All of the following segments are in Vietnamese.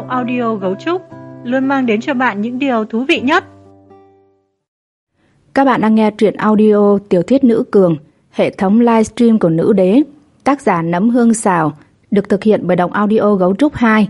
Động audio Gấu Trúc luôn mang đến cho bạn những điều thú vị nhất. Các bạn đang nghe truyện audio Tiểu thuyết nữ cường, hệ thống livestream của Nữ Đế, tác giả Nấm Hương Xào, được thực hiện bởi Động audio Gấu Trúc 2.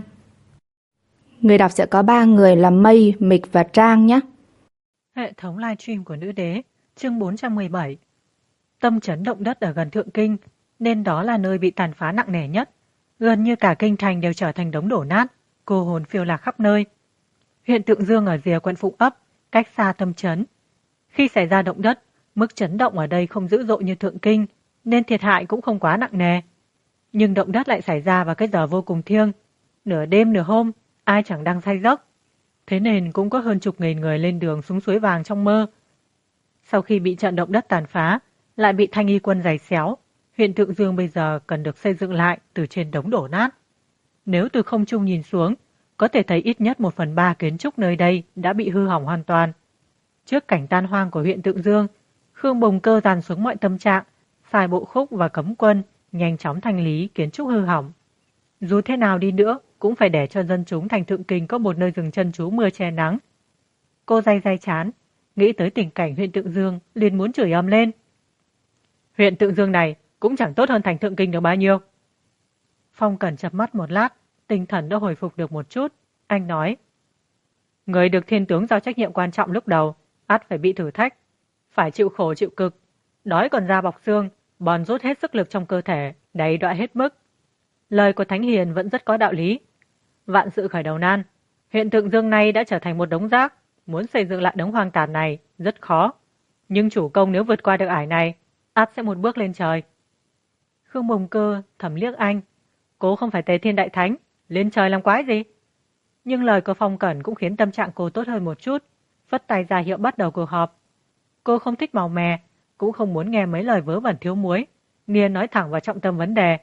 Người đọc sẽ có 3 người là Mây, Mịch và Trang nhé. Hệ thống livestream của Nữ Đế, chương 417. Tâm chấn động đất ở gần Thượng Kinh, nên đó là nơi bị tàn phá nặng nề nhất. Gần như cả kinh thành đều trở thành đống đổ nát, cô hồn phiêu lạc khắp nơi. Huyện Tượng Dương ở rìa quận Phụng Ấp, cách xa tâm chấn. Khi xảy ra động đất, mức chấn động ở đây không dữ dội như Thượng Kinh, nên thiệt hại cũng không quá nặng nề. Nhưng động đất lại xảy ra vào cái giờ vô cùng thiêng, nửa đêm nửa hôm, ai chẳng đang say giấc. Thế nên cũng có hơn chục nghìn người lên đường xuống suối vàng trong mơ. Sau khi bị trận động đất tàn phá, lại bị Thanh Y quân giày xéo, huyện Tượng Dương bây giờ cần được xây dựng lại từ trên đống đổ nát. Nếu từ không trung nhìn xuống, có thể thấy ít nhất 1/3 kiến trúc nơi đây đã bị hư hỏng hoàn toàn. Trước cảnh tan hoang của huyện Tượng Dương, Khương Bồng Cơ dàn xuống mọi tâm trạng, sai bộ khúc và cấm quân nhanh chóng thanh lý kiến trúc hư hỏng. Dù thế nào đi nữa, cũng phải để cho dân chúng thành Thượng Kinh có một nơi dừng chân trú mưa che nắng. Cô day chán, nghĩ tới tình cảnh huyện Tượng Dương liền muốn chửi ầm lên. Huyện Tượng Dương này cũng chẳng tốt hơn thành Thượng Kinh được bao nhiêu. Phong Cẩn chập mắt một lát, tinh thần đã hồi phục được một chút. Anh nói, người được thiên tướng giao trách nhiệm quan trọng lúc đầu, ắt phải bị thử thách, phải chịu khổ chịu cực, đói còn da bọc xương, bòn rút hết sức lực trong cơ thể, đầy đọa hết mức. Lời của Thánh Hiền vẫn rất có đạo lý. Vạn sự khởi đầu nan, huyện Tượng Dương này đã trở thành một đống rác, muốn xây dựng lại đống hoang tàn này rất khó. Nhưng chủ công nếu vượt qua được ải này, ắt sẽ một bước lên trời. Khương Bồng Cơ thầm liếc anh, cô không phải Tề Thiên Đại Thánh, lên trời làm quái gì? Nhưng lời của Phong Cẩn cũng khiến tâm trạng cô tốt hơn một chút, phất tay ra hiệu bắt đầu cuộc họp. Cô không thích màu mè, cũng không muốn nghe mấy lời vớ vẩn thiếu muối, nghiêng nói thẳng vào trọng tâm vấn đề.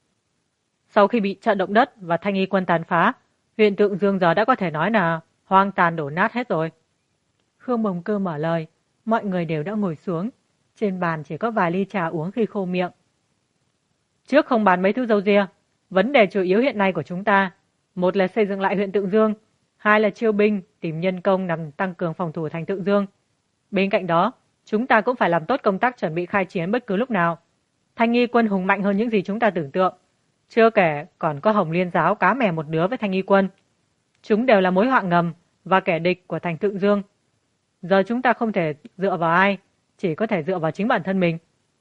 Sau khi bị trận động đất và Thanh Y quân tàn phá, huyện Tượng Dương giờ đã có thể nói là hoang tàn đổ nát hết rồi. Khương Bồng Cơ mở lời, mọi người đều đã ngồi xuống, trên bàn chỉ có vài ly trà uống khi khô miệng. Trước không bàn mấy thứ râu ria, vấn đề chủ yếu hiện nay của chúng ta, một là xây dựng lại huyện Tượng Dương, hai là chiêu binh, tìm nhân công nhằm tăng cường phòng thủ thành Tượng Dương. Bên cạnh đó, chúng ta cũng phải làm tốt công tác chuẩn bị khai chiến bất cứ lúc nào. Thanh Y quân hùng mạnh hơn những gì chúng ta tưởng tượng. Chưa kể còn có Hồng Liên giáo cá mè một đứa với Thanh Y quân. Chúng đều là mối họa ngầm và kẻ địch của thành Tượng Dương. Giờ chúng ta không thể dựa vào ai, chỉ có thể dựa vào chính bản thân mình.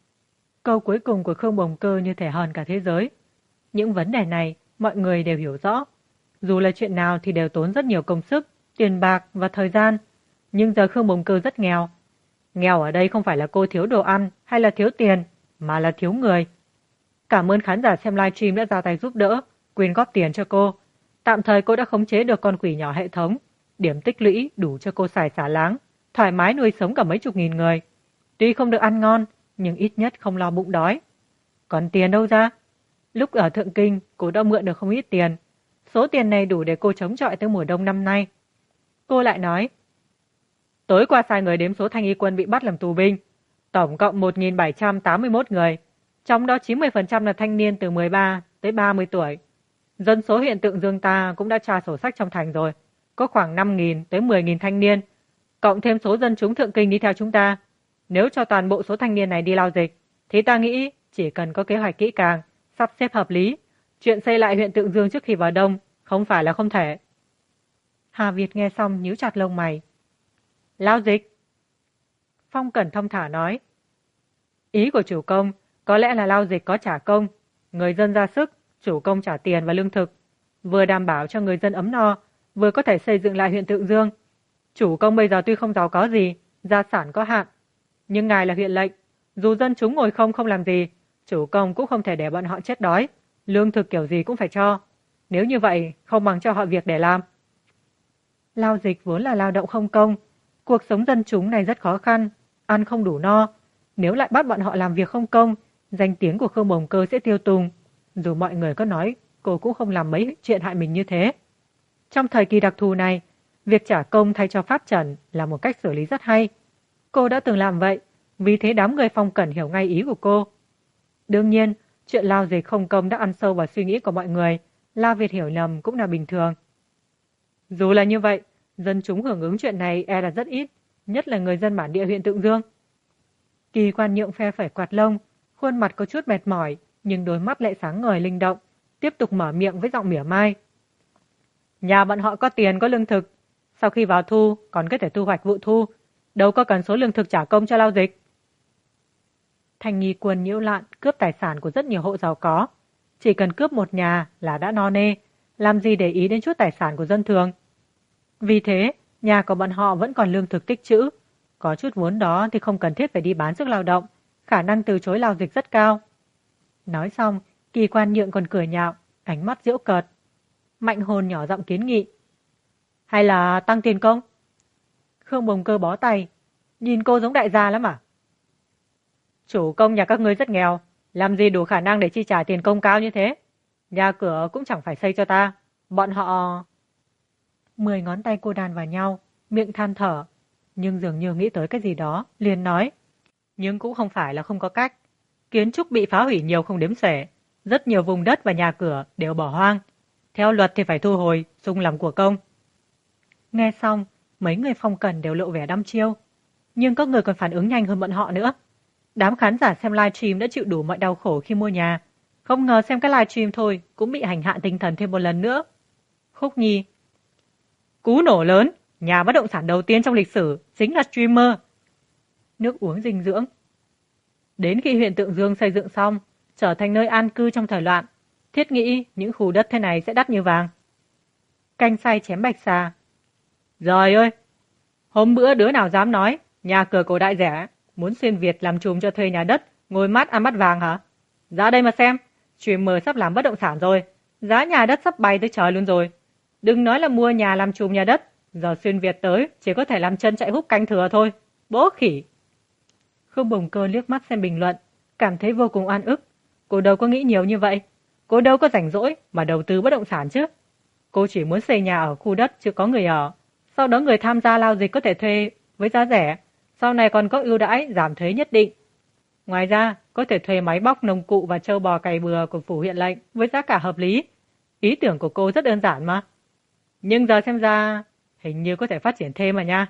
Câu cuối cùng của Khương Bồng Cơ như thể hờn cả thế giới. Những vấn đề này mọi người đều hiểu rõ. Dù là chuyện nào thì đều tốn rất nhiều công sức, tiền bạc và thời gian. Nhưng giờ Khương Bồng Cơ rất nghèo. Nghèo ở đây không phải là cô thiếu đồ ăn hay là thiếu tiền, mà là thiếu người. Cảm ơn khán giả xem livestream đã ra tay giúp đỡ, quyên góp tiền cho cô. Tạm thời cô đã khống chế được con quỷ nhỏ hệ thống. Điểm tích lũy đủ cho cô xài xả láng, thoải mái nuôi sống cả mấy chục nghìn người. Tuy không được ăn ngon, nhưng ít nhất không lo bụng đói. Còn tiền đâu ra? Lúc ở Thượng Kinh, cô đã mượn được không ít tiền. Số tiền này đủ để cô chống chọi tới mùa đông năm nay. Cô lại nói, tối qua sai người đếm số Thanh Y quân bị bắt làm tù binh. Tổng cộng 1.781 người. Trong đó 90% là thanh niên từ 13 tới 30 tuổi. Dân số huyện Tượng Dương ta cũng đã tra sổ sách trong thành rồi. Có khoảng 5.000 tới 10.000 thanh niên. Cộng thêm số dân chúng Thượng Kinh đi theo chúng ta. Nếu cho toàn bộ số thanh niên này đi lao dịch, thì ta nghĩ chỉ cần có kế hoạch kỹ càng, sắp xếp hợp lý, chuyện xây lại huyện Tượng Dương trước khi vào đông không phải là không thể. Hà Việt nghe xong nhíu chặt lông mày. Lao dịch? Phong Cẩn thông thả nói. Ý của chủ công có lẽ là lao dịch có trả công, người dân ra sức, chủ công trả tiền và lương thực, vừa đảm bảo cho người dân ấm no, vừa có thể xây dựng lại huyện Tượng Dương. Chủ công bây giờ tuy không giàu có gì, gia sản có hạn, nhưng ngài là huyện lệnh, dù dân chúng ngồi không làm gì, chủ công cũng không thể để bọn họ chết đói, lương thực kiểu gì cũng phải cho. Nếu như vậy, không bằng cho họ việc để làm. Lao dịch vốn là lao động không công, cuộc sống dân chúng này rất khó khăn, ăn không đủ no. Nếu lại bắt bọn họ làm việc không công, danh tiếng của Khương Bồng Cơ sẽ tiêu tùng. Dù mọi người có nói, cô cũng không làm mấy chuyện hại mình như thế. Trong thời kỳ đặc thù này, việc trả công thay cho pháp trần là một cách xử lý rất hay. Cô đã từng làm vậy, vì thế đám người Phong Cẩn hiểu ngay ý của cô. Đương nhiên, chuyện lao dịch không công đã ăn sâu vào suy nghĩ của mọi người, La Việt hiểu lầm cũng là bình thường. Dù là như vậy, dân chúng hưởng ứng chuyện này e là rất ít, nhất là người dân bản địa huyện Tượng Dương. Kỳ Quan Nhượng phe phẩy quạt lông, khuôn mặt có chút mệt mỏi, nhưng đôi mắt lại sáng ngời linh động, tiếp tục mở miệng với giọng mỉa mai. Nhà bọn họ có tiền có lương thực, sau khi vào thu còn có thể thu hoạch vụ thu, đâu có cần số lương thực trả công cho lao dịch. Thành nghi quân nhiễu loạn cướp tài sản của rất nhiều hộ giàu có, chỉ cần cướp một nhà là đã no nê, làm gì để ý đến chút tài sản của dân thường. Vì thế, nhà của bọn họ vẫn còn lương thực tích trữ, có chút vốn đó thì không cần thiết phải đi bán sức lao động, khả năng từ chối lao dịch rất cao. Nói xong, Kỳ Quan Nhượng còn cười nhạo, ánh mắt giễu cợt. Mạnh Hồn nhỏ giọng kiến nghị. Hay là tăng tiền công? Khương Bồng Cơ bó tay. Nhìn cô giống đại gia lắm à? Chủ công nhà các ngươi rất nghèo, làm gì đủ khả năng để chi trả tiền công cao như thế? Nhà cửa cũng chẳng phải xây cho ta. Bọn họ... 10 ngón tay cô đàn vào nhau, miệng than thở. Nhưng dường như nghĩ tới cái gì đó, liền nói. Nhưng cũng không phải là không có cách. Kiến trúc bị phá hủy nhiều không đếm xuể. Rất nhiều vùng đất và nhà cửa đều bỏ hoang. Theo luật thì phải thu hồi, xung làm của công. Nghe xong, mấy người phong cần đều lộ vẻ đăm chiêu. Nhưng có người còn phản ứng nhanh hơn bọn họ nữa. Đám khán giả xem livestream đã chịu đủ mọi đau khổ khi mua nhà. Không ngờ xem cái livestream thôi cũng bị hành hạ tinh thần thêm một lần nữa. Khúc Nhi. Cú nổ lớn, nhà bất động sản đầu tiên trong lịch sử chính là streamer. Nước uống dinh dưỡng. Đến khi huyện Tượng Dương xây dựng xong, trở thành nơi an cư trong thời loạn, thiết nghĩ những khu đất thế này sẽ đắt như vàng. Canh say chém bạch xà. Giời ơi! Hôm bữa đứa nào dám nói nhà cửa cổ đại rẻ, muốn xuyên Việt làm chùm cho thuê nhà đất, ngồi mát ăn bát vàng hả? Ra đây mà xem, streamer sắp làm bất động sản rồi, giá nhà đất sắp bay tới trời luôn rồi. Đừng nói là mua nhà làm chùm nhà đất, giờ xuyên Việt tới chỉ có thể làm chân chạy hút canh thừa thôi. Bố khỉ! Khương Bồng Cơ liếc mắt xem bình luận, cảm thấy vô cùng oan ức. Cô đâu có nghĩ nhiều như vậy. Cô đâu có rảnh rỗi mà đầu tư bất động sản chứ. Cô chỉ muốn xây nhà ở khu đất chưa có người ở. Sau đó người tham gia lao dịch có thể thuê với giá rẻ. Sau này còn có ưu đãi giảm thuế nhất định. Ngoài ra, có thể thuê máy bóc nông cụ và trâu bò cày bừa của phủ huyện lệnh với giá cả hợp lý. Ý tưởng của cô rất đơn giản mà. Nhưng giờ xem ra, hình như có thể phát triển thêm mà nha.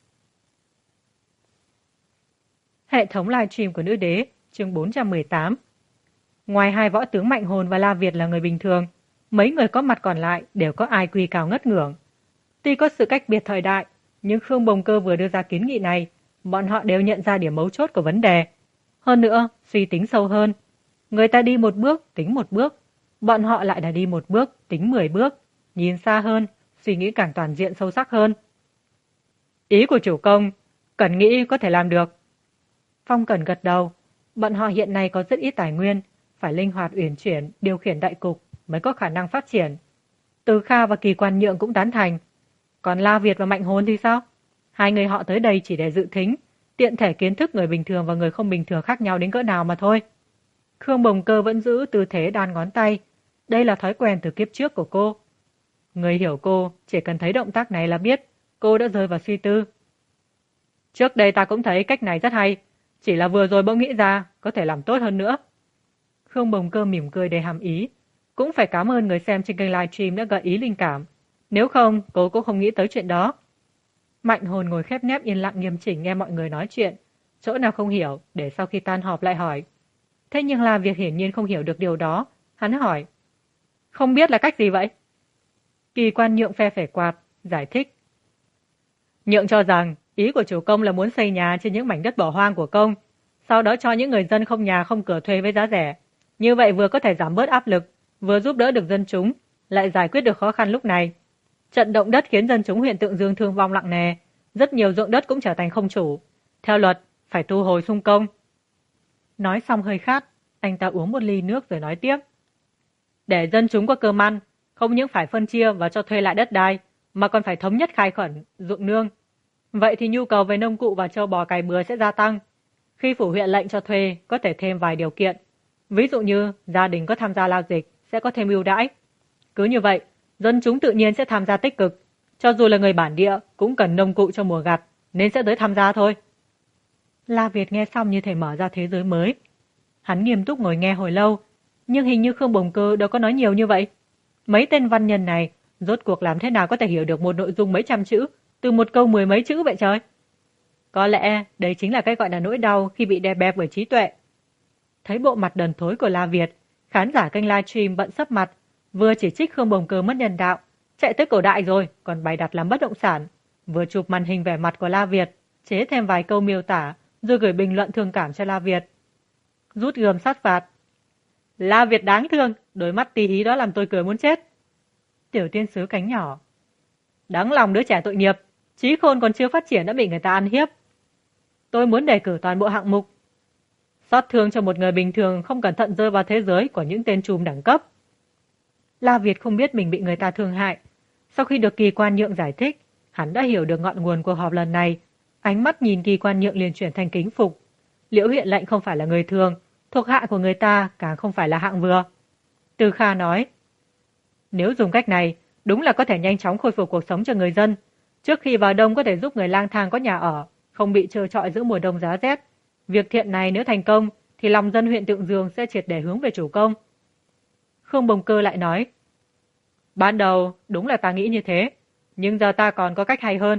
Hệ thống livestream của Nữ Đế, chương 418. Ngoài hai võ tướng Mạnh Hồn và La Việt là người bình thường, mấy người có mặt còn lại đều có IQ cao ngất ngưỡng. Tuy có sự cách biệt thời đại, nhưng Khương Bồng Cơ vừa đưa ra kiến nghị này, bọn họ đều nhận ra điểm mấu chốt của vấn đề. Hơn nữa, suy tính sâu hơn. Người ta đi một bước, tính một bước. Bọn họ lại là đi một bước, tính 10 bước. Nhìn xa hơn, suy nghĩ càng toàn diện sâu sắc hơn. Ý của chủ công, Cẩn nghĩ có thể làm được. Phong Cẩn gật đầu. Bọn họ hiện nay có rất ít tài nguyên, phải linh hoạt uyển chuyển, điều khiển đại cục mới có khả năng phát triển. Từ Kha và Kỳ Quan Nhượng cũng tán thành. Còn La Việt và Mạnh Hồn thì sao? Hai người họ tới đây chỉ để dự thính, tiện thể kiến thức người bình thường và người không bình thường khác nhau đến cỡ nào mà thôi. Khương Bồng Cơ vẫn giữ tư thế đan ngón tay. Đây là thói quen từ kiếp trước của cô. Người hiểu cô chỉ cần thấy động tác này là biết cô đã rơi vào suy tư. Trước đây ta cũng thấy cách này rất hay, chỉ là vừa rồi bỗng nghĩ ra có thể làm tốt hơn nữa. Khương Bồng Cơ mỉm cười đầy hàm ý. Cũng phải cảm ơn người xem trên kênh livestream đã gợi ý linh cảm. Nếu không, cô cũng không nghĩ tới chuyện đó. Mạnh Hồn ngồi khép nép yên lặng nghiêm chỉnh nghe mọi người nói chuyện. Chỗ nào không hiểu, để sau khi tan họp lại hỏi. Thế nhưng là việc hiển nhiên không hiểu được điều đó. Hắn hỏi. Không biết là cách gì vậy? Kỳ Quan Nhượng phe phẩy quạt, giải thích. Nhượng cho rằng, ý của chủ công là muốn xây nhà trên những mảnh đất bỏ hoang của công, sau đó cho những người dân không nhà không cửa thuê với giá rẻ. Như vậy vừa có thể giảm bớt áp lực, vừa giúp đỡ được dân chúng, lại giải quyết được khó khăn lúc này. Trận động đất khiến dân chúng huyện Tượng Dương thương vong nặng nề, rất nhiều ruộng đất cũng trở thành không chủ. Theo luật, phải thu hồi xung công. Nói xong hơi khát, anh ta uống một ly nước rồi nói tiếp. Để dân chúng có cơm ăn, không những phải phân chia và cho thuê lại đất đai, mà còn phải thống nhất khai khẩn, ruộng nương. Vậy thì nhu cầu về nông cụ và trâu bò cày bừa sẽ gia tăng. Khi phủ huyện lệnh cho thuê, có thể thêm vài điều kiện. Ví dụ như gia đình có tham gia lao dịch sẽ có thêm ưu đãi. Cứ như vậy, dân chúng tự nhiên sẽ tham gia tích cực. Cho dù là người bản địa cũng cần nông cụ cho mùa gặt, nên sẽ tới tham gia thôi. La Việt nghe xong như thể mở ra thế giới mới. Hắn nghiêm túc ngồi nghe hồi lâu, nhưng hình như Khương Bồng Cơ đâu có nói nhiều như vậy. Mấy tên văn nhân này Rốt cuộc làm thế nào có thể hiểu được một nội dung mấy trăm chữ, từ một câu 10 mấy chữ vậy trời? Có lẽ đây chính là cái gọi là nỗi đau khi bị đè bẹp bởi trí tuệ. Thấy bộ mặt đần thối của La Việt, khán giả kênh livestream bận sấp mặt, vừa chỉ trích Khương Bồng Cơ mất nhân đạo, chạy tới cổ đại rồi, còn bày đặt làm bất động sản, vừa chụp màn hình vẻ mặt của La Việt, chế thêm vài câu miêu tả, rồi gửi bình luận thương cảm cho La Việt. Rút gươm sát phạt. La Việt đáng thương, đôi mắt tí hí đó làm tôi cười muốn chết. Tiểu tiên sứ cánh nhỏ. Đáng lòng đứa trẻ tội nghiệp, trí khôn còn chưa phát triển đã bị người ta ăn hiếp. Tôi muốn đề cử toàn bộ hạng mục. Xót thương cho một người bình thường không cẩn thận rơi vào thế giới của những tên trùm đẳng cấp. La Việt không biết mình bị người ta thương hại. Sau khi được Kỳ Quan Nhượng giải thích, hắn đã hiểu được ngọn nguồn cuộc họp lần này. Ánh mắt nhìn Kỳ Quan Nhượng liền chuyển thành kính phục. Liễu Huyện Lệnh không phải là người thường, thuộc hạ của người ta càng không phải là hạng vừa. Từ Kha nói, nếu dùng cách này, đúng là có thể nhanh chóng khôi phục cuộc sống cho người dân. Trước khi vào đông có thể giúp người lang thang có nhà ở, không bị trơ trọi giữa mùa đông giá rét. Việc thiện này nếu thành công, thì lòng dân huyện Tượng Dương sẽ triệt để hướng về chủ công. Khương Bồng Cơ lại nói, ban đầu đúng là ta nghĩ như thế, nhưng giờ ta còn có cách hay hơn.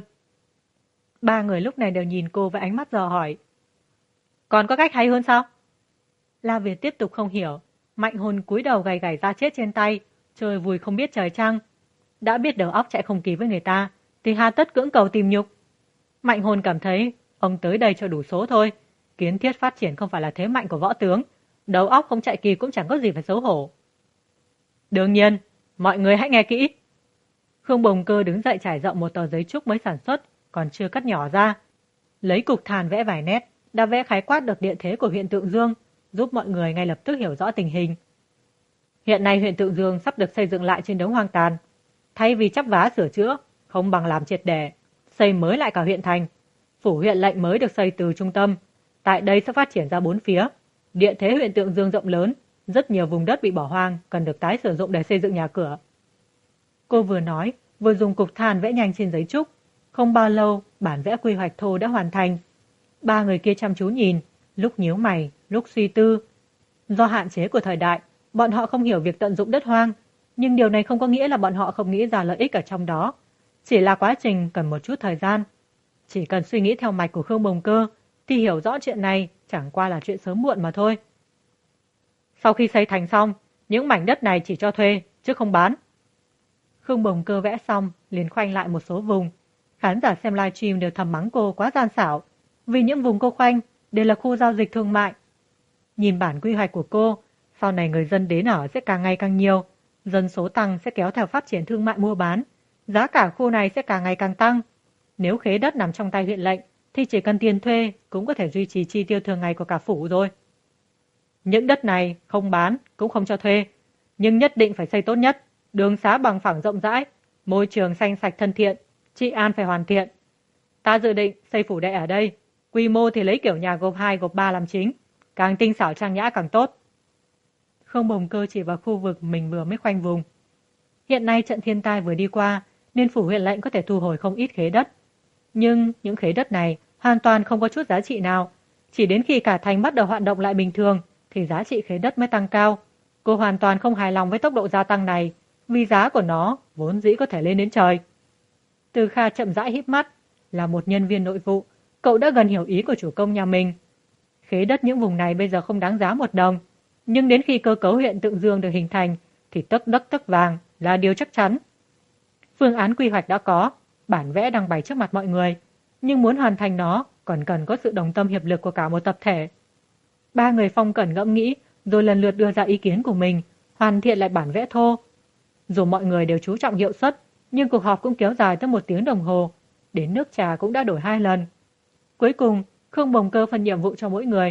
Ba người lúc này đều nhìn cô với ánh mắt dò hỏi. Còn có cách hay hơn sao? La Việt tiếp tục không hiểu. Mạnh Hồn cúi đầu gầy gầy da chết trên tay, trời vùi không biết trời trăng. Đã biết đầu óc chạy không kịp với người ta, thì hà tất cưỡng cầu tìm nhục. Mạnh Hồn cảm thấy ông tới đây cho đủ số thôi. Kiến thiết phát triển không phải là thế mạnh của võ tướng, đầu óc không chạy kịp cũng chẳng có gì phải xấu hổ. Đương nhiên, mọi người hãy nghe kỹ. Khương Bồng Cơ đứng dậy trải rộng một tờ giấy trúc mới sản xuất, còn chưa cắt nhỏ ra. Lấy cục than vẽ vài nét, đã vẽ khái quát được địa thế của huyện Tượng Dương, giúp mọi người ngay lập tức hiểu rõ tình hình. Hiện nay huyện Tượng Dương sắp được xây dựng lại trên đống hoang tàn. Thay vì chắp vá sửa chữa, không bằng làm triệt để, xây mới lại cả huyện thành. Phủ huyện lệnh mới được xây từ trung tâm. Tại đây sẽ phát triển ra bốn phía. Địa thế huyện Tượng Dương rộng lớn, rất nhiều vùng đất bị bỏ hoang cần được tái sử dụng để xây dựng nhà cửa. Cô vừa nói, vừa dùng cục than vẽ nhanh trên giấy trúc. Không bao lâu, bản vẽ quy hoạch thô đã hoàn thành. Ba người kia chăm chú nhìn, lúc nhíu mày, lúc suy tư. Do hạn chế của thời đại, bọn họ không hiểu việc tận dụng đất hoang, nhưng điều này không có nghĩa là bọn họ không nghĩ ra lợi ích ở trong đó. Chỉ là quá trình cần một chút thời gian. Chỉ cần suy nghĩ theo mạch của Khương Bồng Cơ, thì hiểu rõ chuyện này chẳng qua là chuyện sớm muộn mà thôi. Sau khi xây thành xong, những mảnh đất này chỉ cho thuê, chứ không bán. Khương Bồng Cơ vẽ xong, liền khoanh lại một số vùng. Khán giả xem livestream đều thầm mắng cô quá gian xảo, vì những vùng cô khoanh đều là khu giao dịch thương mại. Nhìn bản quy hoạch của cô, sau này người dân đến ở sẽ càng ngày càng nhiều, dân số tăng sẽ kéo theo phát triển thương mại mua bán, giá cả khu này sẽ càng ngày càng tăng. Nếu khế đất nằm trong tay huyện lệnh, thì chỉ cần tiền thuê cũng có thể duy trì chi tiêu thường ngày của cả phủ rồi. Những đất này không bán, cũng không cho thuê, nhưng nhất định phải xây tốt nhất, đường xá bằng phẳng rộng rãi, môi trường xanh sạch thân thiện, trị an phải hoàn thiện. Ta dự định xây phủ đệ ở đây, quy mô thì lấy kiểu nhà gộp 2 gộp 3 làm chính, càng tinh xảo trang nhã càng tốt. Khương Bồng Cơ chỉ vào khu vực mình vừa mới khoanh vùng. Hiện nay trận thiên tai vừa đi qua, nên phủ huyện lệnh có thể thu hồi không ít khế đất. Nhưng những khế đất này hoàn toàn không có chút giá trị nào. Chỉ đến khi cả thành bắt đầu hoạt động lại bình thường, thì giá trị khế đất mới tăng cao. Cô hoàn toàn không hài lòng với tốc độ gia tăng này, vì giá của nó vốn dĩ có thể lên đến trời. Từ Kha chậm rãi híp mắt, là một nhân viên nội vụ, cậu đã gần hiểu ý của chủ công nhà mình. Khế đất những vùng này bây giờ không đáng giá 1 đồng, nhưng đến khi cơ cấu huyện Tượng Dương được hình thành, thì tấc đất tấc vàng là điều chắc chắn. Phương án quy hoạch đã có, bản vẽ đang bày trước mặt mọi người, nhưng muốn hoàn thành nó còn cần có sự đồng tâm hiệp lực của cả một tập thể. Ba người Phong Cẩn ngẫm nghĩ, rồi lần lượt đưa ra ý kiến của mình, hoàn thiện lại bản vẽ thô. Dù mọi người đều chú trọng hiệu suất, nhưng cuộc họp cũng kéo dài tới 1 tiếng đồng hồ, đến nước trà cũng đã đổi 2 lần. Cuối cùng, Khương Bồng Cơ phân nhiệm vụ cho mỗi người.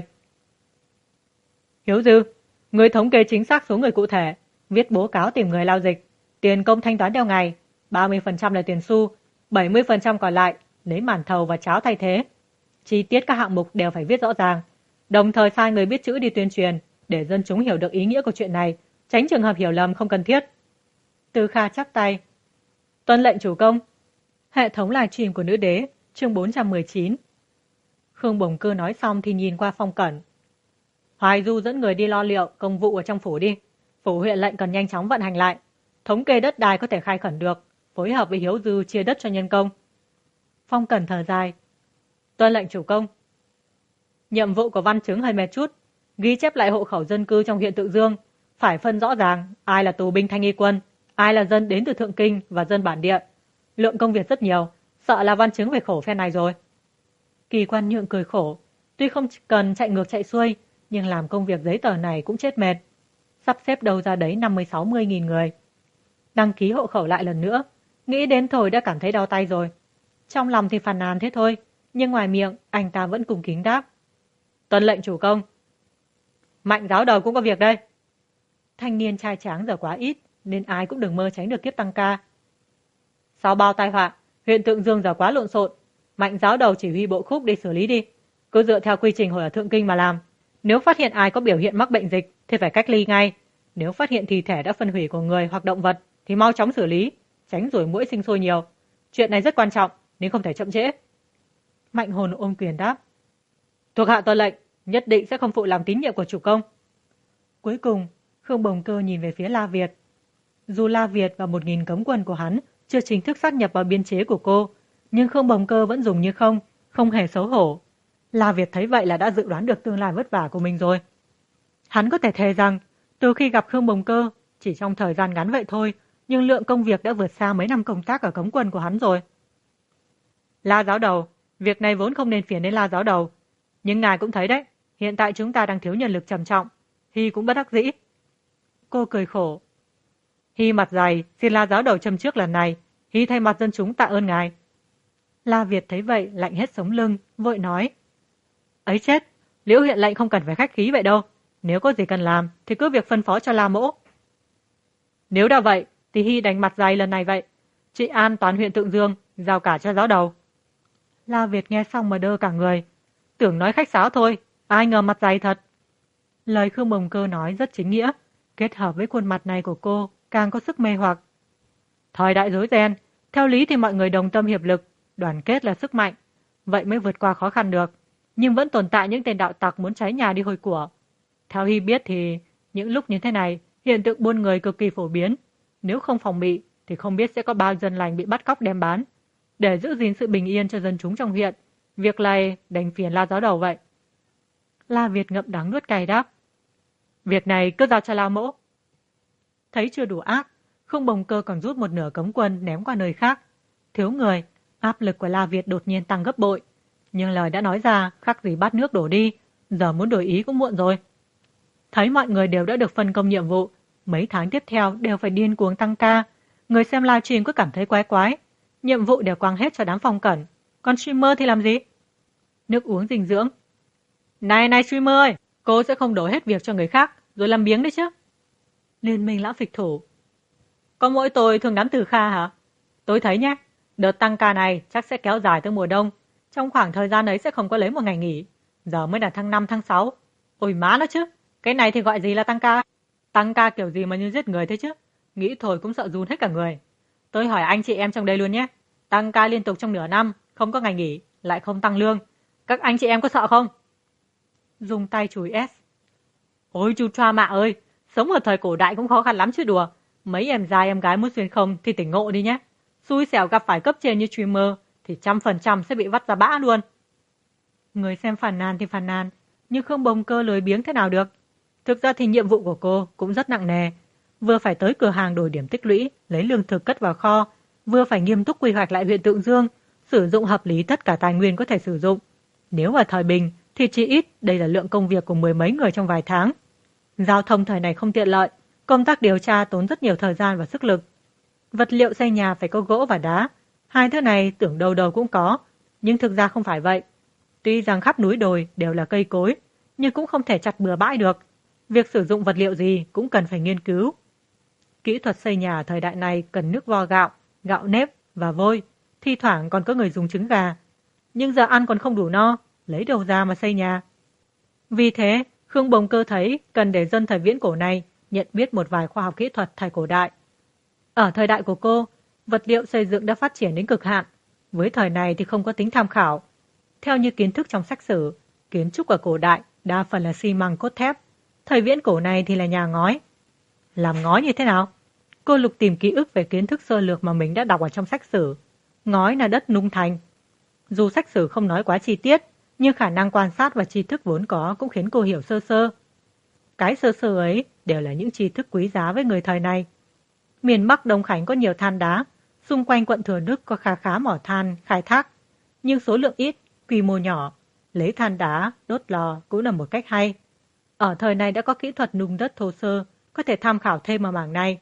Hiếu Dư, người thống kê chính xác số người cụ thể, viết báo cáo tìm người lao dịch, tiền công thanh toán theo ngày, 30% là tiền xu, 70% còn lại lấy màn thầu và cháo thay thế. Chi tiết các hạng mục đều phải viết rõ ràng, đồng thời sai người biết chữ đi tuyên truyền để dân chúng hiểu được ý nghĩa của chuyện này, tránh trường hợp hiểu lầm không cần thiết. Từ Kha chắp tay. Tuân lệnh chủ công. Hệ thống livestream của Nữ Đế, chương 419. Khương Bồng Cơ nói xong thì nhìn qua Phong Cẩn. Hoài Du dẫn người đi lo liệu công vụ ở trong phủ đi. Phủ huyện lệnh cần nhanh chóng vận hành lại. thống kê đất đai có thể khai khẩn được, phối hợp với Hiếu Dư chia đất cho nhân công. Phong Cẩn thở dài. Tuân lệnh chủ công. Nhiệm vụ của văn chứng hơi mệt chút, ghi chép lại hộ khẩu dân cư trong huyện Tự Dương, phải phân rõ ràng ai là tù binh thanh y quân, ai là dân đến từ Thượng Kinh và dân bản địa. Lượng công việc rất nhiều, sợ là văn chứng phải khổ phen này rồi. Kỳ Quan Nhượng cười khổ, tuy không cần chạy ngược chạy xuôi, nhưng làm công việc giấy tờ này cũng chết mệt. Sắp xếp đâu ra đấy 50-60 nghìn người. Đăng ký hộ khẩu lại lần nữa, nghĩ đến thôi đã cảm thấy đau tay rồi. Trong lòng thì phàn nàn thế thôi, nhưng ngoài miệng anh ta vẫn cung kính đáp. Tuân lệnh chủ công. Mạnh giáo đầu cũng có việc đây. Thanh niên trai tráng giờ quá ít, nên ai cũng đừng mơ tránh được kiếp tăng ca. Sau bao tai họa, huyện Tượng Dương giờ quá lộn xộn. Mạnh giáo đầu chỉ huy bộ khúc đi xử lý đi. Cứ dựa theo quy trình hồi ở Thượng Kinh mà làm. Nếu phát hiện ai có biểu hiện mắc bệnh dịch thì phải cách ly ngay. Nếu phát hiện thi thể đã phân hủy của người hoặc động vật thì mau chóng xử lý, tránh ruồi muỗi sinh sôi nhiều. Chuyện này rất quan trọng nên không thể chậm trễ. Mạnh Hồn ôm quyền đáp. Thuộc hạ tuân lệnh, nhất định sẽ không phụ lòng tín nhiệm của chủ công. Cuối cùng, Khương Bồng Cơ nhìn về phía La Việt. Dù La Việt và 1.000 cấm quân của hắn chưa chính thức sát nhập vào biên chế của cô, nhưng Khương Bồng Cơ vẫn dùng như không hề xấu hổ. La Việt thấy vậy là đã dự đoán được tương lai vất vả của mình rồi. Hắn có thể thề rằng, từ khi gặp Khương Bồng Cơ, chỉ trong thời gian ngắn vậy thôi, nhưng lượng công việc đã vượt xa mấy năm công tác ở cấm quân của hắn rồi. La giáo đầu, việc này vốn không nên phiền đến La giáo đầu. Nhưng ngài cũng thấy đấy, hiện tại chúng ta đang thiếu nhân lực trầm trọng. Hy cũng bất đắc dĩ. Cô cười khổ. Hy mặt dày, xin La giáo đầu châm trước lần này. Hy thay mặt dân chúng tạ ơn ngài. La Việt thấy vậy, lạnh hết sống lưng, vội nói. Ấy chết, Liễu huyện lệnh không cần phải khách khí vậy đâu. Nếu có gì cần làm, thì cứ việc phân phó cho La mỗ. Nếu đã vậy, thì Hy đánh mặt dày lần này vậy. Trị an toàn huyện Tượng Dương, giao cả cho giáo đầu. La Việt nghe xong mà đơ cả người. Tưởng nói khách sáo thôi, ai ngờ mặt dày thật. Lời Khương Bồng Cơ nói rất chính nghĩa, kết hợp với khuôn mặt này của cô càng có sức mê hoặc. Thời đại rối ren, theo lý thì mọi người đồng tâm hiệp lực, đoàn kết là sức mạnh, vậy mới vượt qua khó khăn được. Nhưng vẫn tồn tại những tên đạo tặc muốn cháy nhà đi hôi của. Theo Hy biết thì những lúc như thế này, hiện tượng buôn người cực kỳ phổ biến. Nếu không phòng bị thì không biết sẽ có bao dân lành bị bắt cóc đem bán. Để giữ gìn sự bình yên cho dân chúng trong huyện, việc này đành phiền La giáo đầu vậy. La Việt ngậm đắng nuốt cay đáp. Việc này cứ giao cho La mỗ. Thấy chưa đủ ác, Khương Bồng Cơ còn rút một nửa cấm quân ném qua nơi khác. Thiếu người, áp lực của La Việt đột nhiên tăng gấp bội. Nhưng lời đã nói ra, khác gì bát nước đổ đi, giờ muốn đổi ý cũng muộn rồi. Thấy mọi người đều đã được phân công nhiệm vụ, mấy tháng tiếp theo đều phải điên cuồng tăng ca. Người xem livestream cứ cảm thấy quái quái. Nhiệm vụ đều quăng hết cho đám Phong Cẩn. Còn streamer thì làm gì? Nước uống dinh dưỡng. Này streamer ơi, cô sẽ không đổ hết việc cho người khác, rồi làm biếng đấy chứ. Liên minh lão phịch thủ. Có mỗi tôi thương đám Từ Kha hả? Tôi thấy nhé, đợt tăng ca này chắc sẽ kéo dài tới mùa đông. Trong khoảng thời gian ấy sẽ không có lấy một ngày nghỉ. Giờ mới là tháng 5, tháng 6. Ôi má nó chứ, cái này thì gọi gì là tăng ca? Tăng ca kiểu gì mà như giết người thế chứ? Nghĩ thôi cũng sợ run hết cả người. Tôi hỏi anh chị em trong đây luôn nhé. Tăng ca liên tục trong nửa năm, không có ngày nghỉ, lại không tăng lương. Các anh chị em có sợ không? Dùng tay chùi S. Ôi chú Choa mạ ơi, sống ở thời cổ đại cũng khó khăn lắm chứ đùa. Mấy em trai em gái muốn xuyên không thì tỉnh ngộ đi nhé. Xui xẻo gặp phải cấp trên như streamer thì 100% sẽ bị vắt ra bã luôn. Người xem phàn nàn thì phàn nàn, nhưng Khương Bồng Cơ lười biếng thế nào được. Thực ra thì nhiệm vụ của cô cũng rất nặng nề. Vừa phải tới cửa hàng đổi điểm tích lũy, lấy lương thực cất vào kho, vừa phải nghiêm túc quy hoạch lại huyện Tượng Dương, sử dụng hợp lý tất cả tài nguyên có thể sử dụng. Nếu ở thời bình thì chỉ ít đây là lượng công việc của 10 mấy người trong vài tháng. Giao thông thời này không tiện lợi, công tác điều tra tốn rất nhiều thời gian và sức lực. Vật liệu xây nhà phải có gỗ và đá. Hai thứ này tưởng đâu đâu cũng có, nhưng thực ra không phải vậy. Tuy rằng khắp núi đồi đều là cây cối, nhưng cũng không thể chặt bừa bãi được. Việc sử dụng vật liệu gì cũng cần phải nghiên cứu. Kỹ thuật xây nhà thời đại này cần nước vo gạo, gạo nếp và vôi, thi thoảng còn có người dùng trứng gà. Nhưng giờ ăn còn không đủ no, lấy đầu ra mà xây nhà. Vì thế, Khương Bồng Cơ thấy cần để dân thời viễn cổ này nhận biết một vài khoa học kỹ thuật thời cổ đại. Ở thời đại của cô, vật liệu xây dựng đã phát triển đến cực hạn. Với thời này thì không có tính tham khảo. Theo như kiến thức trong sách sử, kiến trúc ở cổ đại đa phần là xi măng cốt thép. Thời viễn cổ này thì là nhà ngói. Làm ngói như thế nào? Cô lục tìm ký ức về kiến thức sơ lược mà mình đã đọc ở trong sách sử. Ngói là đất nung thành. Dù sách sử không nói quá chi tiết, nhưng khả năng quan sát và tri thức vốn có cũng khiến cô hiểu sơ sơ. Cái sơ sơ ấy đều là những tri thức quý giá với người thời này. Miền Bắc Đông Khánh có nhiều than đá, xung quanh quận Thừa Đức có khá khá mỏ than khai thác, nhưng số lượng ít, quy mô nhỏ, lấy than đá, đốt lò cũng là một cách hay. Ở thời này đã có kỹ thuật nung đất thô sơ, có thể tham khảo thêm ở mảng này.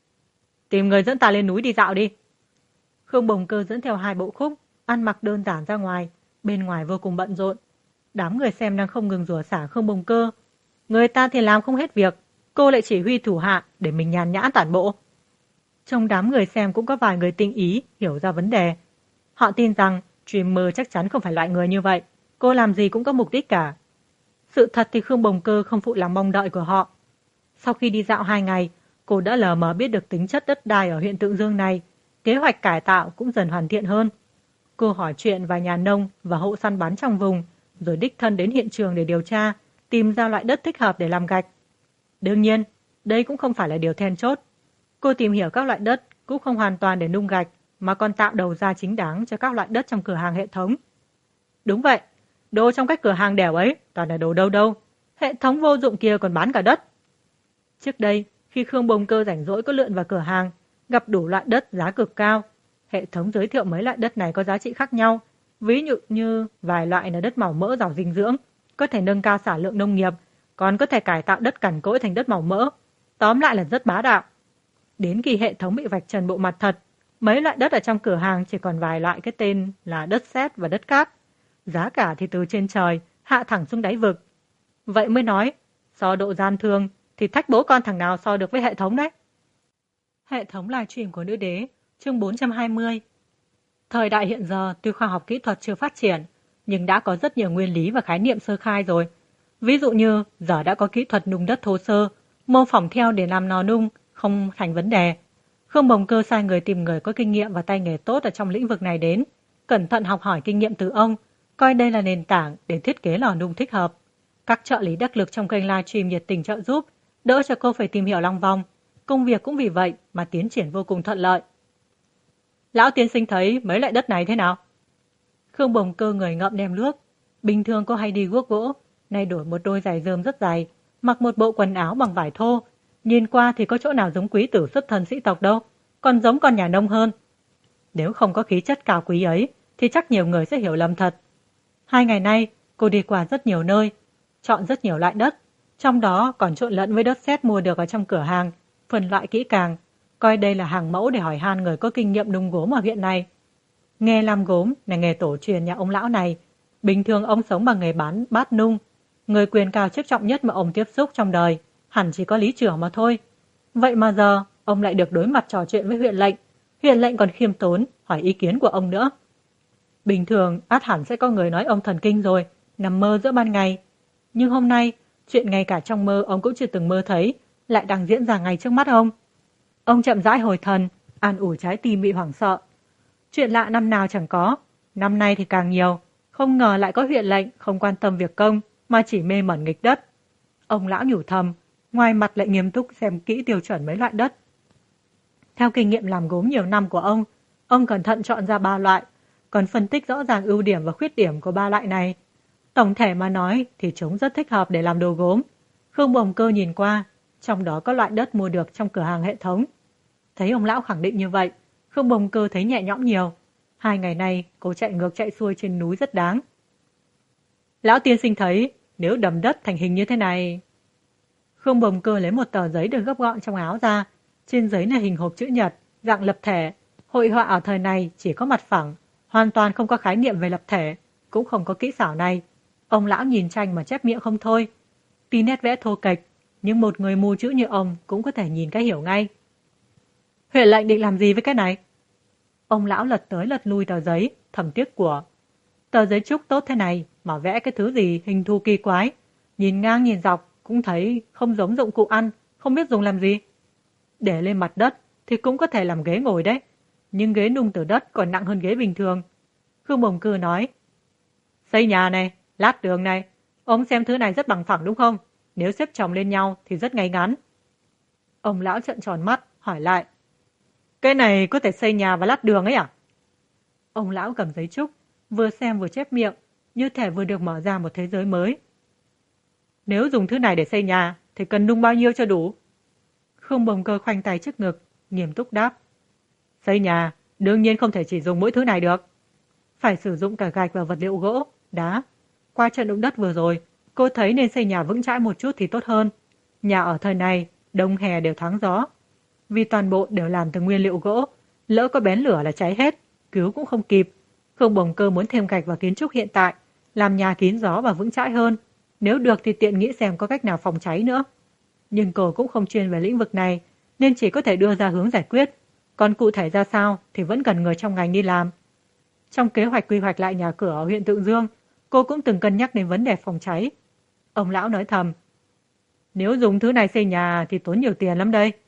Tìm người dẫn ta lên núi đi dạo đi. Khương Bồng Cơ dẫn theo 2 bộ khúc, ăn mặc đơn giản ra ngoài, bên ngoài vô cùng bận rộn. Đám người xem đang không ngừng rủa xả Khương Bồng Cơ. Người ta thì làm không hết việc, cô lại chỉ huy thủ hạ để mình nhàn nhã tản bộ. Trong đám người xem cũng có vài người tinh ý, hiểu ra vấn đề. Họ tin rằng streamer chắc chắn không phải loại người như vậy, cô làm gì cũng có mục đích cả. Sự thật thì Khương Bồng Cơ không phụ lòng mong đợi của họ. Sau khi đi dạo 2 ngày, cô đã lờ mờ biết được tính chất đất đai ở huyện Tượng Dương này, kế hoạch cải tạo cũng dần hoàn thiện hơn. Cô hỏi chuyện vài nhà nông và hộ săn bắn trong vùng, rồi đích thân đến hiện trường để điều tra, tìm ra loại đất thích hợp để làm gạch. Đương nhiên, đây cũng không phải là điều then chốt. Cô tìm hiểu các loại đất cũng không hoàn toàn để nung gạch, mà còn tạo đầu ra chính đáng cho các loại đất trong cửa hàng hệ thống. Đúng vậy, đồ trong các cửa hàng đèo ấy toàn là đồ đâu đâu. Hệ thống vô dụng kia còn bán cả đất. Trước đây, khi Khương Bồng Cơ rảnh rỗi có lượn vào cửa hàng, gặp đủ loại đất giá cực cao. Hệ thống giới thiệu mấy loại đất này có giá trị khác nhau. Ví dụ như vài loại là đất màu mỡ giàu dinh dưỡng, có thể nâng cao sản lượng nông nghiệp, còn có thể cải tạo đất cằn cỗi thành đất màu mỡ. Tóm lại là rất bá đạo. Đến khi hệ thống bị vạch trần bộ mặt thật, mấy loại đất ở trong cửa hàng chỉ còn vài loại cái tên là đất sét và đất cát. Giá cả thì từ trên trời, hạ thẳng xuống đáy vực. Vậy mới nói, so độ gian thương thì thách bố con thằng nào so được với hệ thống đấy. Hệ thống livestream của Nữ Đế, chương 420. Thời đại hiện giờ tuy khoa học kỹ thuật chưa phát triển, nhưng đã có rất nhiều nguyên lý và khái niệm sơ khai rồi. Ví dụ như giờ đã có kỹ thuật nung đất thô sơ, mô phỏng theo để làm nò nung, không thành vấn đề. Khương Bồng Cơ sai người tìm người có kinh nghiệm và tay nghề tốt ở trong lĩnh vực này đến, cẩn thận học hỏi kinh nghiệm từ ông, coi đây là nền tảng để thiết kế lò nung thích hợp. Các trợ lý đắc lực trong kênh livestream nhiệt tình trợ giúp, đỡ cho cô phải tìm hiểu long vòng. Công việc cũng vì vậy mà tiến triển vô cùng thuận lợi. Lão tiên sinh thấy mấy loại đất này thế nào? Khương Bồng Cơ người ngậm đem nước. Bình thường cô hay đi guốc gỗ, nay đổi một đôi giày rơm rất dày, mặc một bộ quần áo bằng vải thô. Nhìn qua thì có chỗ nào giống quý tử xuất thân sĩ tộc đâu, còn giống con nhà nông hơn. Nếu không có khí chất cao quý ấy, thì chắc nhiều người sẽ hiểu lầm thật. 2 ngày nay, cô đi qua rất nhiều nơi, chọn rất nhiều loại đất, trong đó còn trộn lẫn với đất sét mua được ở trong cửa hàng, phân loại kỹ càng, coi đây là hàng mẫu để hỏi han người có kinh nghiệm nung gốm ở huyện này. Nghề làm gốm là nghề tổ truyền nhà ông lão này. Bình thường ông sống bằng nghề bán bát nung. Người quyền cao chức trọng nhất mà ông tiếp xúc trong đời hẳn chỉ có lý trưởng mà thôi. Vậy mà giờ ông lại được đối mặt trò chuyện với huyện lệnh. Huyện lệnh còn khiêm tốn hỏi ý kiến của ông nữa. Bình thường ắt hẳn sẽ có người nói ông thần kinh rồi, nằm mơ giữa ban ngày. Nhưng hôm nay, chuyện ngay cả trong mơ ông cũng chưa từng mơ thấy lại đang diễn ra ngay trước mắt ông. Ông chậm rãi hồi thần, an ủi trái tim bị hoảng sợ. Chuyện lạ năm nào chẳng có, năm nay thì càng nhiều. Không ngờ lại có huyện lệnh không quan tâm việc công mà chỉ mê mẩn nghịch đất. Ông lão nhủ thầm, ngoài mặt lại nghiêm túc xem kỹ tiêu chuẩn mấy loại đất. Theo kinh nghiệm làm gốm nhiều năm của ông cẩn thận chọn ra 3 loại, còn phân tích rõ ràng ưu điểm và khuyết điểm của 3 loại này. Tổng thể mà nói thì chúng rất thích hợp để làm đồ gốm. Khương Bồng Cơ nhìn qua, trong đó có loại đất mua được trong cửa hàng hệ thống. Thấy ông lão khẳng định như vậy, Khương Bồng Cơ thấy nhẹ nhõm nhiều. 2 ngày nay cô chạy ngược chạy xuôi trên núi rất đáng. Lão tiên sinh thấy nếu đầm đất thành hình như thế này. Khương Bồng Cơ lấy một tờ giấy được gấp gọn trong áo ra. Trên giấy là hình hộp chữ nhật, dạng lập thể. Hội họa ở thời này chỉ có mặt phẳng, hoàn toàn không có khái niệm về lập thể, cũng không có kỹ xảo này. Ông lão nhìn tranh mà chép miệng không thôi. Tuy nét vẽ thô kệch, nhưng một người mù chữ như ông cũng có thể nhìn cái hiểu ngay. Huyện lệnh định làm gì với cái này? Ông lão lật tới lật lui tờ giấy, thầm tiếc của. Tờ giấy trúc tốt thế này mà vẽ cái thứ gì hình thù kỳ quái. Nhìn ngang nhìn dọc cũng thấy không giống dụng cụ ăn, không biết dùng làm gì. Để lên mặt đất thì cũng có thể làm ghế ngồi đấy. Nhưng ghế nung từ đất còn nặng hơn ghế bình thường. Khương Bồng Cơ nói. Xây nhà này, lát tường này, ông xem thứ này rất bằng phẳng đúng không? Nếu xếp chồng lên nhau thì rất ngay ngắn. Ông lão trợn tròn mắt, hỏi lại. Cái này có thể xây nhà và lát đường ấy à? Ông lão cầm giấy trúc, vừa xem vừa chép miệng, như thể vừa được mở ra một thế giới mới. Nếu dùng thứ này để xây nhà, thì cần nung bao nhiêu cho đủ? Khương Bồng Cơ khoanh tay trước ngực, nghiêm túc đáp. Xây nhà, đương nhiên không thể chỉ dùng mỗi thứ này được. Phải sử dụng cả gạch và vật liệu gỗ, đá. Qua trận động đất vừa rồi, cô thấy nên xây nhà vững chãi một chút thì tốt hơn. Nhà ở thời này, đông hè đều thoáng gió. Vì toàn bộ đều làm từ nguyên liệu gỗ, lỡ có bén lửa là cháy hết, cứu cũng không kịp. Khương Bồng Cơ muốn thêm gạch vào kiến trúc hiện tại, làm nhà kín gió và vững chãi hơn. Nếu được thì tiện nghĩ xem có cách nào phòng cháy nữa. Nhưng cô cũng không chuyên về lĩnh vực này, nên chỉ có thể đưa ra hướng giải quyết. Còn cụ thể ra sao thì vẫn cần người trong ngành đi làm. Trong kế hoạch quy hoạch lại nhà cửa ở huyện Tượng Dương, cô cũng từng cân nhắc đến vấn đề phòng cháy. Ông lão nói thầm, nếu dùng thứ này xây nhà thì tốn nhiều tiền lắm đây.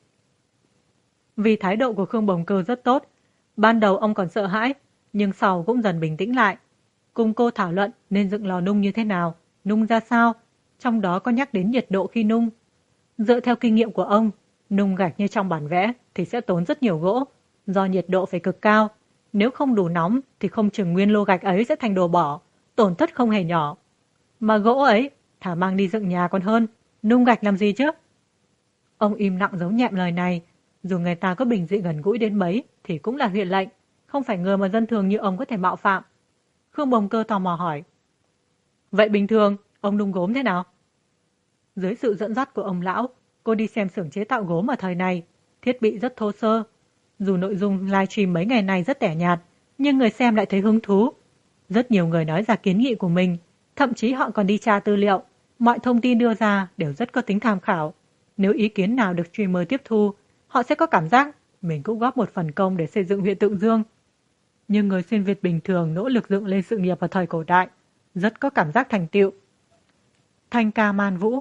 Vì thái độ của Khương Bồng Cơ rất tốt, ban đầu ông còn sợ hãi, nhưng sau cũng dần bình tĩnh lại. Cùng cô thảo luận nên dựng lò nung như thế nào, nung ra sao, trong đó có nhắc đến nhiệt độ khi nung. Dựa theo kinh nghiệm của ông, nung gạch như trong bản vẽ thì sẽ tốn rất nhiều gỗ, do nhiệt độ phải cực cao. Nếu không đủ nóng thì không chừng nguyên lô gạch ấy sẽ thành đồ bỏ, tổn thất không hề nhỏ. Mà gỗ ấy, thả mang đi dựng nhà còn hơn, nung gạch làm gì chứ? Ông im lặng giấu nhẹm lời này, dù người ta có bình dị gần gũi đến mấy thì cũng là huyện lệnh, không phải người mà dân thường như ông có thể mạo phạm. Khương Bồng Cơ tò mò hỏi. Vậy bình thường, ông nung gốm thế nào? Dưới sự dẫn dắt của ông lão, cô đi xem xưởng chế tạo gốm ở thời này, thiết bị rất thô sơ. Dù nội dung livestream mấy ngày này rất tẻ nhạt, nhưng người xem lại thấy hứng thú. Rất nhiều người nói ra kiến nghị của mình, thậm chí họ còn đi tra tư liệu. Mọi thông tin đưa ra đều rất có tính tham khảo. Nếu ý kiến nào được streamer tiếp thu, họ sẽ có cảm giác mình cũng góp một phần công để xây dựng huyện Tượng Dương. Nhưng người xuyên Việt bình thường nỗ lực dựng lên sự nghiệp vào thời cổ đại, rất có cảm giác thành tựu. Thanh ca man vũ.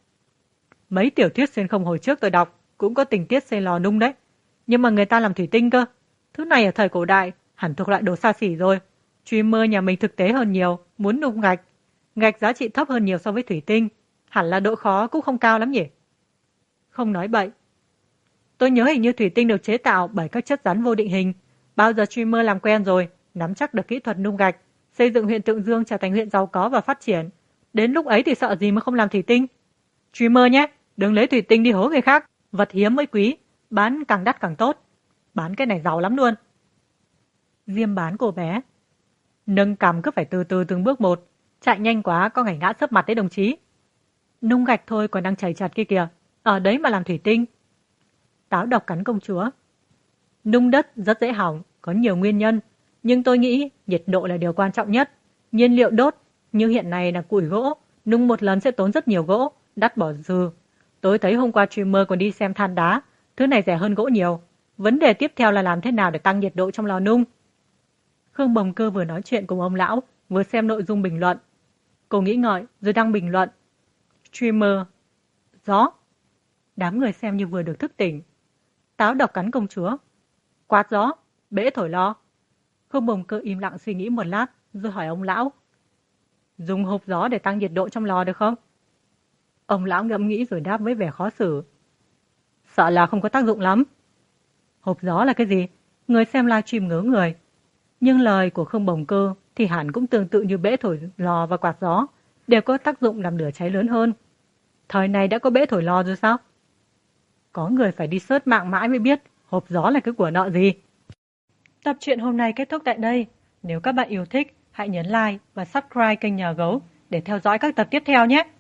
Mấy tiểu thuyết xuyên không hồi trước tôi đọc cũng có tình tiết xây lò nung đấy. Nhưng mà người ta làm thủy tinh cơ. Thứ này ở thời cổ đại hẳn thuộc loại đồ xa xỉ rồi. Streamer nhà mình thực tế hơn nhiều, muốn nung gạch. Gạch giá trị thấp hơn nhiều so với thủy tinh. Hẳn là độ khó cũng không cao lắm nhỉ? Không nói bậy. Tôi nhớ hình như thủy tinh được chế tạo bởi các chất rắn vô định hình. Bao giờ streamer làm quen rồi, nắm chắc được kỹ thuật nung gạch, xây dựng huyện Tượng Dương trở thành huyện giàu có và phát triển. Đến lúc ấy thì sợ gì mà không làm thủy tinh. Streamer nhé, đừng lấy thủy tinh đi hố người khác. Vật hiếm mới quý, bán càng đắt càng tốt. Bán cái này giàu lắm luôn. Diêm bán cô bé. Nâng cằm cứ phải từ từ từng bước một. Chạy nhanh quá có ngày ngã sấp mặt đấy đồng chí. Nung gạch thôi còn đang chảy chặt kia kìa. Ở đấy mà làm thủy tinh. Táo độc cắn công chúa. Nung đất rất dễ hỏng, có nhiều nguyên nhân. Nhưng tôi nghĩ nhiệt độ là điều quan trọng nhất. Nhiên liệu đốt, như hiện nay là củi gỗ. Nung một lần sẽ tốn rất nhiều gỗ, đắt bỏ dư. Tôi thấy hôm qua streamer còn đi xem than đá. Thứ này rẻ hơn gỗ nhiều. Vấn đề tiếp theo là làm thế nào để tăng nhiệt độ trong lò nung. Khương Bồng Cơ vừa nói chuyện cùng ông lão, vừa xem nội dung bình luận. Cô nghĩ ngợi, rồi đăng bình luận. Streamer. Gió. Đám người xem như vừa được thức tỉnh. Táo độc cắn công chúa. Quạt gió. Bể thổi lò. Khương Bồng Cơ im lặng suy nghĩ một lát, rồi hỏi ông lão. Dùng hộp gió để tăng nhiệt độ trong lò được không? Ông lão ngẫm nghĩ rồi đáp với vẻ khó xử. Sợ là không có tác dụng lắm. Hộp gió là cái gì? Người xem livestream ngớ người. Nhưng lời của Khương Bồng Cơ thì hẳn cũng tương tự như bể thổi lò và quạt gió, đều có tác dụng làm lửa cháy lớn hơn. Thời này đã có bể thổi lò rồi sao? Có người phải đi search mạng mãi mới biết hộp gió là cái của nọ gì. Tập truyện hôm nay kết thúc tại đây. Nếu các bạn yêu thích, hãy nhấn like và subscribe kênh Nhà Gấu để theo dõi các tập tiếp theo nhé.